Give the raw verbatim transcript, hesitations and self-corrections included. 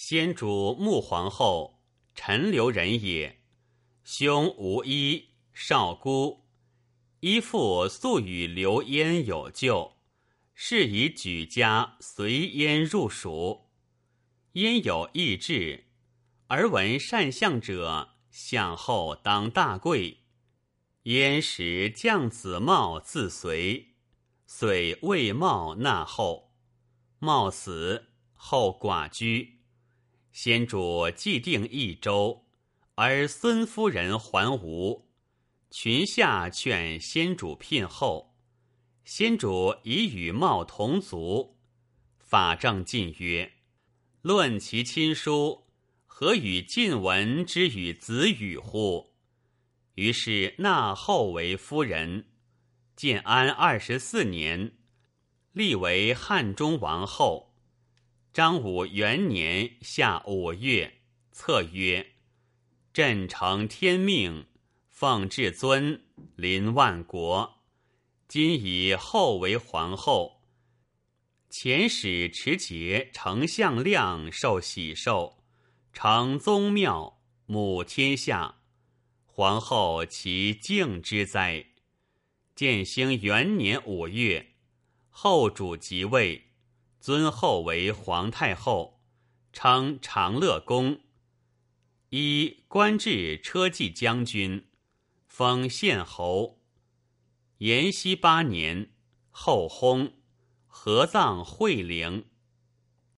先主穆皇后，陈留人也。兄无依，少孤。依父素与刘焉有旧，是以举家随焉入蜀。焉有异志，而闻善相者，相后当大贵。焉使将子茂自随，遂为茂纳后。茂死，后寡居。先主既定益州，而孙夫人还吴。群下劝先主聘后，先主已与茂同族。法正进曰：论其亲疏，何与晋文之与子羽乎？于是纳后为夫人。建安二十四年，立为汉中王后。张武元年夏五月，册曰：朕承天命，奉至尊，临万国。今以后为皇后。前使持节丞相亮受喜寿，承宗庙，母天下。皇后其敬之哉！建兴元年五月，后主即位，尊后为皇太后，称长乐宫。一官至车骑将军，封县侯。延熙八年，后薨，合葬惠陵。